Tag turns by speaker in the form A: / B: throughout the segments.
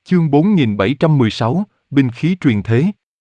A: Chương 4716, binh khí truyền thế.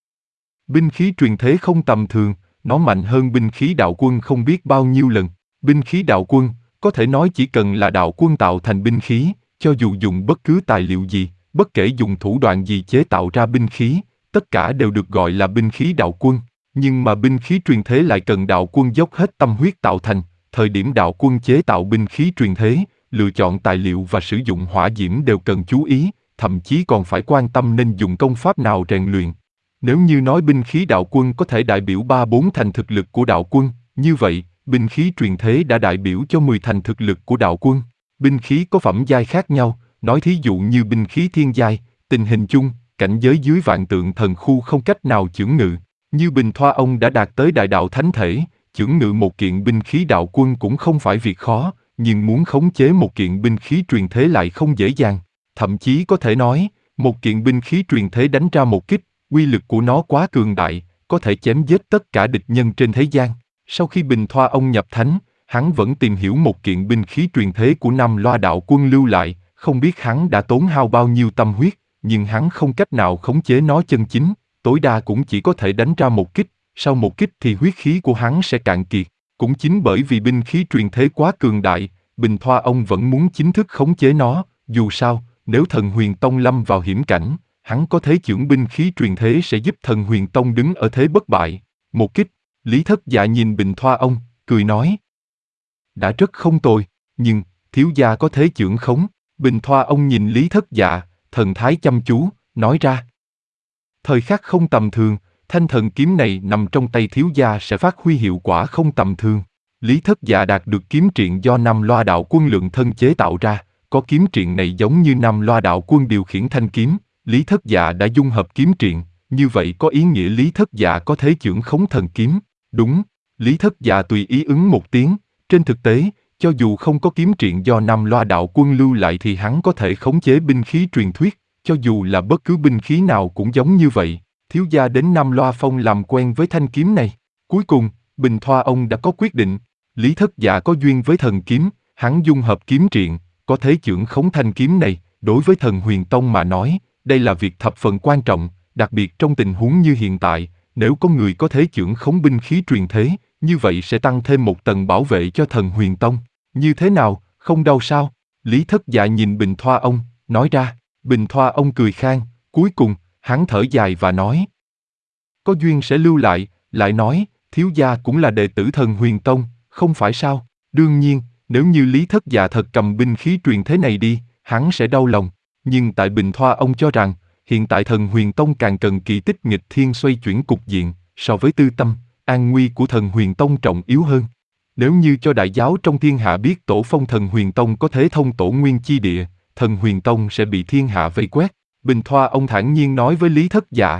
A: Binh khí truyền thế không tầm thường, nó mạnh hơn binh khí đạo quân không biết bao nhiêu lần. Binh khí đạo quân, có thể nói chỉ cần là đạo quân tạo thành binh khí, cho dù dùng bất cứ tài liệu gì, bất kể dùng thủ đoạn gì chế tạo ra binh khí, tất cả đều được gọi là binh khí đạo quân. Nhưng mà binh khí truyền thế lại cần đạo quân dốc hết tâm huyết tạo thành. Thời điểm đạo quân chế tạo binh khí truyền thế, lựa chọn tài liệu và sử dụng hỏa diễm đều cần chú ý, thậm chí còn phải quan tâm nên dùng công pháp nào rèn luyện. Nếu như nói binh khí đạo quân có thể đại biểu 3-4 thành thực lực của đạo quân, như vậy, binh khí truyền thế đã đại biểu cho 10 thành thực lực của đạo quân. Binh khí có phẩm giai khác nhau, nói thí dụ như binh khí thiên giai, tình hình chung, cảnh giới dưới vạn tượng thần khu không cách nào chưởng ngự. Như Bình Thoa ông đã đạt tới đại đạo thánh thể, chưởng ngự một kiện binh khí đạo quân cũng không phải việc khó, nhưng muốn khống chế một kiện binh khí truyền thế lại không dễ dàng. Thậm chí có thể nói, một kiện binh khí truyền thế đánh ra một kích, uy lực của nó quá cường đại, có thể chém giết tất cả địch nhân trên thế gian. Sau khi Bình Thoa ông nhập thánh, hắn vẫn tìm hiểu một kiện binh khí truyền thế của Nam Loa đạo quân lưu lại, không biết hắn đã tốn hao bao nhiêu tâm huyết, nhưng hắn không cách nào khống chế nó chân chính, tối đa cũng chỉ có thể đánh ra một kích, sau một kích thì huyết khí của hắn sẽ cạn kiệt. Cũng chính bởi vì binh khí truyền thế quá cường đại, Bình Thoa ông vẫn muốn chính thức khống chế nó, dù sao, nếu Thần Huyền Tông lâm vào hiểm cảnh, hắn có thế chưởng binh khí truyền thế sẽ giúp Thần Huyền Tông đứng ở thế bất bại. Một kích, Lý Thất Dạ nhìn Bình Thoa ông, cười nói. Đã rất không tồi, nhưng, thiếu gia có thế chưởng khống. Bình Thoa ông nhìn Lý Thất Dạ, thần thái chăm chú, nói ra. Thời khắc không tầm thường, thanh thần kiếm này nằm trong tay thiếu gia sẽ phát huy hiệu quả không tầm thường. Lý Thất Dạ đạt được kiếm triện do Nam Loa đạo quân lượng thân chế tạo ra, có kiếm triện này giống như Nam Loa đạo quân điều khiển thanh kiếm, Lý Thất Dạ đã dung hợp kiếm triện, như vậy có ý nghĩa Lý Thất Dạ có thế chưởng khống thần kiếm. Đúng, Lý Thất Dạ tùy ý ứng một tiếng, trên thực tế, cho dù không có kiếm triện do Nam Loa đạo quân lưu lại thì hắn có thể khống chế binh khí truyền thuyết, cho dù là bất cứ binh khí nào cũng giống như vậy. Thiếu gia đến Nam Loa Phong làm quen với thanh kiếm này. Cuối cùng, Bình Thoa ông đã có quyết định. Lý Thất Dạ có duyên với thần kiếm, hắn dung hợp kiếm triện, có thế chưởng khống thanh kiếm này. Đối với Thần Huyền Tông mà nói, đây là việc thập phần quan trọng, đặc biệt trong tình huống như hiện tại. Nếu có người có thế chưởng khống binh khí truyền thế, như vậy sẽ tăng thêm một tầng bảo vệ cho Thần Huyền Tông. Như thế nào, không đau sao? Lý Thất Dạ nhìn Bình Thoa ông, nói ra. Bình Thoa ông cười khan, cuối cùng, hắn thở dài và nói. Có duyên sẽ lưu lại nói, thiếu gia cũng là đệ tử Thần Huyền Tông, không phải sao? Đương nhiên, nếu như Lý Thất Dạ thật cầm binh khí truyền thế này đi, hắn sẽ đau lòng. Nhưng tại Bình Thoa ông cho rằng, hiện tại Thần Huyền Tông càng cần kỳ tích nghịch thiên xoay chuyển cục diện, so với tư tâm, an nguy của Thần Huyền Tông trọng yếu hơn. Nếu như cho đại giáo trong thiên hạ biết tổ phong Thần Huyền Tông có thế thông tổ nguyên chi địa, Thần Huyền Tông sẽ bị thiên hạ vây quét. Bình Thoa ông thản nhiên nói với Lý Thất Dạ.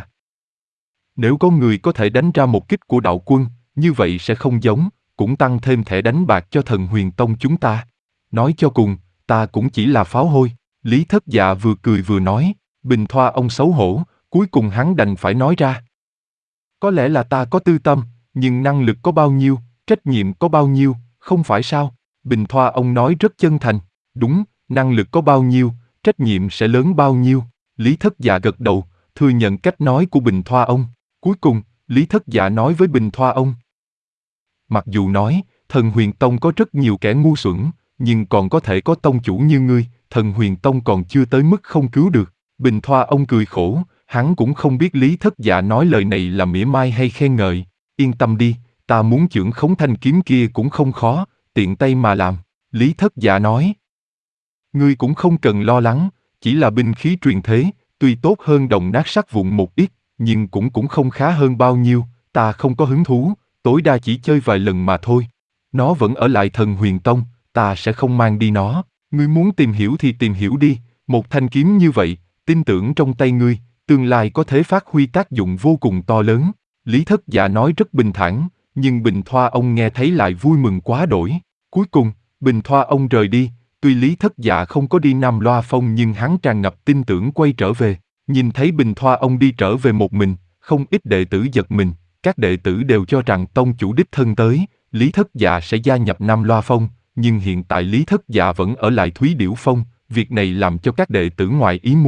A: Nếu có người có thể đánh ra một kích của đạo quân, như vậy sẽ không giống, cũng tăng thêm thẻ đánh bạc cho Thần Huyền Tông chúng ta. Nói cho cùng, ta cũng chỉ là pháo hôi. Lý Thất Dạ vừa cười vừa nói. Bình Thoa ông xấu hổ, cuối cùng hắn đành phải nói ra. Có lẽ là ta có tư tâm, nhưng năng lực có bao nhiêu, trách nhiệm có bao nhiêu, không phải sao? Bình Thoa ông nói rất chân thành. Đúng, năng lực có bao nhiêu, trách nhiệm sẽ lớn bao nhiêu. Lý Thất Dạ gật đầu, thừa nhận cách nói của Bình Thoa ông. Cuối cùng, Lý Thất Dạ nói với Bình Thoa ông. Mặc dù nói, Thần Huyền Tông có rất nhiều kẻ ngu xuẩn, nhưng còn có thể có tông chủ như ngươi, Thần Huyền Tông còn chưa tới mức không cứu được. Bình Thoa ông cười khổ, hắn cũng không biết Lý Thất Dạ nói lời này là mỉa mai hay khen ngợi. Yên tâm đi, ta muốn chưởng khống thanh kiếm kia cũng không khó, tiện tay mà làm. Lý Thất Dạ nói. Ngươi cũng không cần lo lắng, chỉ là binh khí truyền thế, tuy tốt hơn đồng nát sắt vụn một ít, nhưng cũng không khá hơn bao nhiêu, ta không có hứng thú, tối đa chỉ chơi vài lần mà thôi. Nó vẫn ở lại Thần Huyền Tông, ta sẽ không mang đi nó. Ngươi muốn tìm hiểu thì tìm hiểu đi, một thanh kiếm như vậy, tin tưởng trong tay ngươi, tương lai có thể phát huy tác dụng vô cùng to lớn. Lý Thất Dạ nói rất bình thản, nhưng Bình Thoa ông nghe thấy lại vui mừng quá đổi. Cuối cùng, Bình Thoa ông rời đi, tuy Lý Thất Dạ không có đi Nam Loa Phong nhưng hắn tràn ngập tin tưởng quay trở về. Nhìn thấy Bình Thoa ông đi trở về một mình, không ít đệ tử giật mình, các đệ tử đều cho rằng tông chủ đích thân tới, Lý Thất Dạ sẽ gia nhập Nam Loa Phong, nhưng hiện tại Lý Thất Dạ vẫn ở lại Thúy Điểu Phong, việc này làm cho các đệ tử ngoài ý muốn.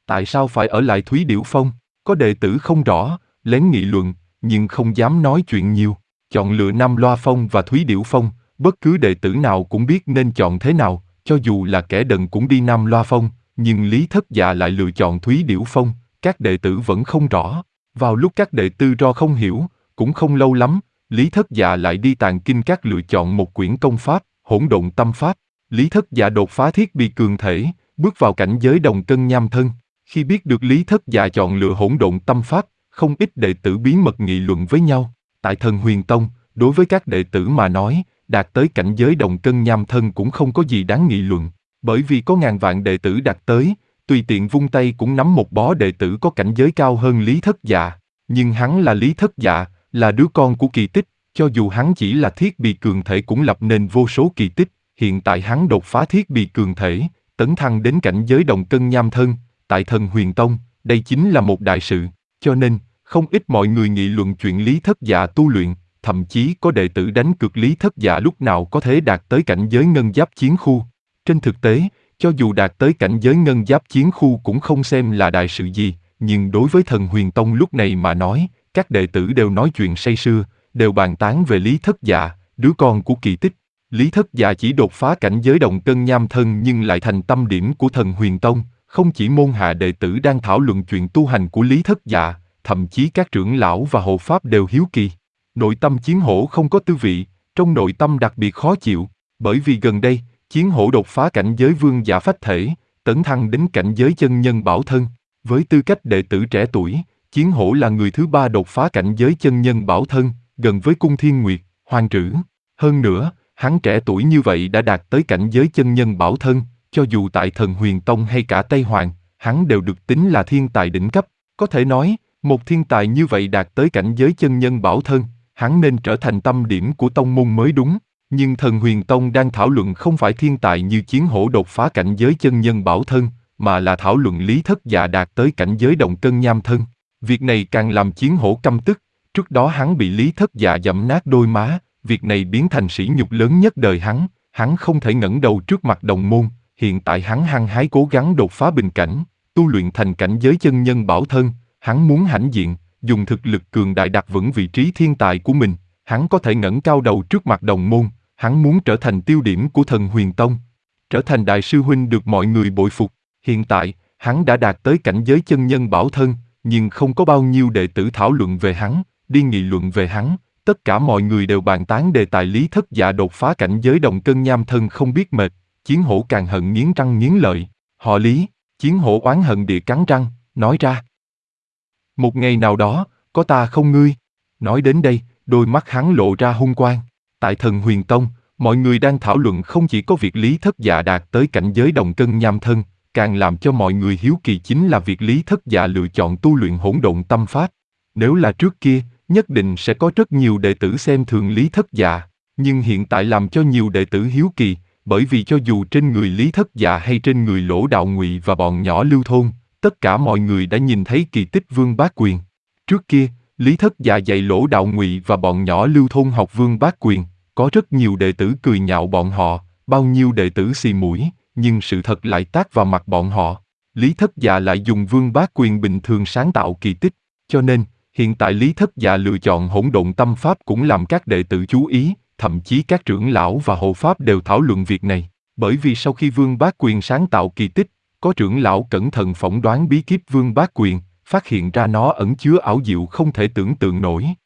A: Tại sao phải ở lại Thúy Điểu Phong? Có đệ tử không rõ, lén nghị luận, nhưng không dám nói chuyện nhiều. Chọn lựa Nam Loa Phong và Thúy Điểu Phong, bất cứ đệ tử nào cũng biết nên chọn thế nào, cho dù là kẻ đần cũng đi Nam Loa Phong, nhưng Lý Thất Dạ lại lựa chọn Thúy Điểu Phong, các đệ tử vẫn không rõ. Vào lúc các đệ tử do không hiểu, cũng không lâu lắm, Lý Thất Dạ lại đi Tàng Kinh Các lựa chọn một quyển công pháp, Hỗn Độn Tâm Pháp. Lý Thất Dạ đột phá thiết bị cường thể, bước vào cảnh giới đồng cân nham thân. Khi biết được Lý Thất Dạ chọn lựa Hỗn Độn Tâm Pháp, không ít đệ tử bí mật nghị luận với nhau. Tại Thần Huyền Tông, đối với các đệ tử mà nói, đạt tới cảnh giới đồng cân nham thân cũng không có gì đáng nghị luận, bởi vì có ngàn vạn đệ tử đạt tới, tùy tiện vung tay cũng nắm một bó đệ tử có cảnh giới cao hơn Lý Thất Dạ. Nhưng hắn là Lý Thất Dạ, là đứa con của kỳ tích, cho dù hắn chỉ là thiết bị cường thể cũng lập nên vô số kỳ tích. Hiện tại hắn đột phá thiết bị cường thể, tấn thăng đến cảnh giới đồng cân nham thân, tại Thần Huyền Tông, đây chính là một đại sự, cho nên, không ít mọi người nghị luận chuyện Lý Thất Dạ tu luyện, thậm chí có đệ tử đánh cược Lý Thất Dạ lúc nào có thể đạt tới cảnh giới ngân giáp chiến khu. Trên thực tế, cho dù đạt tới cảnh giới ngân giáp chiến khu cũng không xem là đại sự gì, nhưng đối với Thần Huyền Tông lúc này mà nói, các đệ tử đều nói chuyện say sưa, đều bàn tán về Lý Thất Dạ, đứa con của kỳ tích. Lý Thất Dạ chỉ đột phá cảnh giới đồng cân nham thân nhưng lại thành tâm điểm của Thần Huyền Tông, không chỉ môn hạ đệ tử đang thảo luận chuyện tu hành của Lý Thất Dạ, thậm chí các trưởng lão và hộ pháp đều hiếu kỳ. Nội tâm Chiến Hổ không có tư vị, trong nội tâm đặc biệt khó chịu, bởi vì gần đây, Chiến Hổ đột phá cảnh giới vương giả phách thể, tấn thăng đến cảnh giới chân nhân bảo thân. Với tư cách đệ tử trẻ tuổi, Chiến Hổ là người thứ 3 đột phá cảnh giới chân nhân bảo thân, gần với Cung Thiên Nguyệt, Hoàng Trử. Hơn nữa, hắn trẻ tuổi như vậy đã đạt tới cảnh giới chân nhân bảo thân, cho dù tại Thần Huyền Tông hay cả Tây Hoàng, hắn đều được tính là thiên tài đỉnh cấp. Có thể nói, một thiên tài như vậy đạt tới cảnh giới chân nhân bảo thân, hắn nên trở thành tâm điểm của tông môn mới đúng. Nhưng Thần Huyền Tông đang thảo luận không phải thiên tài như Chiến Hổ đột phá cảnh giới chân nhân bảo thân, mà là thảo luận Lý Thất Dạ đạt tới cảnh giới đồng cân nham thân. Việc này càng làm Chiến Hổ căm tức, trước đó hắn bị Lý Thất Dạ giẫm nát đôi má, việc này biến thành sỉ nhục lớn nhất đời hắn không thể ngẩng đầu trước mặt đồng môn, hiện tại hắn hăng hái cố gắng đột phá bình cảnh, tu luyện thành cảnh giới chân nhân bảo thân, hắn muốn hãnh diện, dùng thực lực cường đại đặt vững vị trí thiên tài của mình, hắn có thể ngẩng cao đầu trước mặt đồng môn, hắn muốn trở thành tiêu điểm của Thần Huyền Tông, trở thành đại sư huynh được mọi người bội phục. Hiện tại, hắn đã đạt tới cảnh giới chân nhân bảo thân, nhưng không có bao nhiêu đệ tử thảo luận về hắn, đi nghị luận về hắn. Tất cả mọi người đều bàn tán đề tài Lý Thất Dạ đột phá cảnh giới đồng cân nham thân không biết mệt. Chiến Hổ càng hận nghiến răng nghiến lợi. Họ Lý, Chiến Hổ oán hận địa cắn răng, nói ra. Một ngày nào đó, có ta không ngươi. Nói đến đây, đôi mắt hắn lộ ra hung quang. Tại Thần Huyền Tông, mọi người đang thảo luận không chỉ có việc Lý Thất Dạ đạt tới cảnh giới đồng cân nham thân, càng làm cho mọi người hiếu kỳ chính là việc Lý Thất Dạ lựa chọn tu luyện hỗn độn tâm pháp. Nếu là trước kia, nhất định sẽ có rất nhiều đệ tử xem thường Lý Thất Dạ, nhưng hiện tại làm cho nhiều đệ tử hiếu kỳ, bởi vì cho dù trên người Lý Thất Dạ hay trên người Lỗ Đạo Ngụy và bọn nhỏ Lưu Thôn, tất cả mọi người đã nhìn thấy kỳ tích Vương Bá Quyền. Trước kia, Lý Thất Dạ dạy Lỗ Đạo Ngụy và bọn nhỏ Lưu Thôn học Vương Bá Quyền, có rất nhiều đệ tử cười nhạo bọn họ, bao nhiêu đệ tử xì mũi, nhưng sự thật lại tát vào mặt bọn họ. Lý Thất Dạ lại dùng Vương Bá Quyền bình thường sáng tạo kỳ tích, cho nên, hiện tại Lý Thất Dạ lựa chọn hỗn độn tâm pháp cũng làm các đệ tử chú ý, thậm chí các trưởng lão và hộ pháp đều thảo luận việc này, bởi vì sau khi Vương Bá Quyền sáng tạo kỳ tích, có trưởng lão cẩn thận phỏng đoán bí kíp Vương Bá Quyền, phát hiện ra nó ẩn chứa ảo diệu không thể tưởng tượng nổi.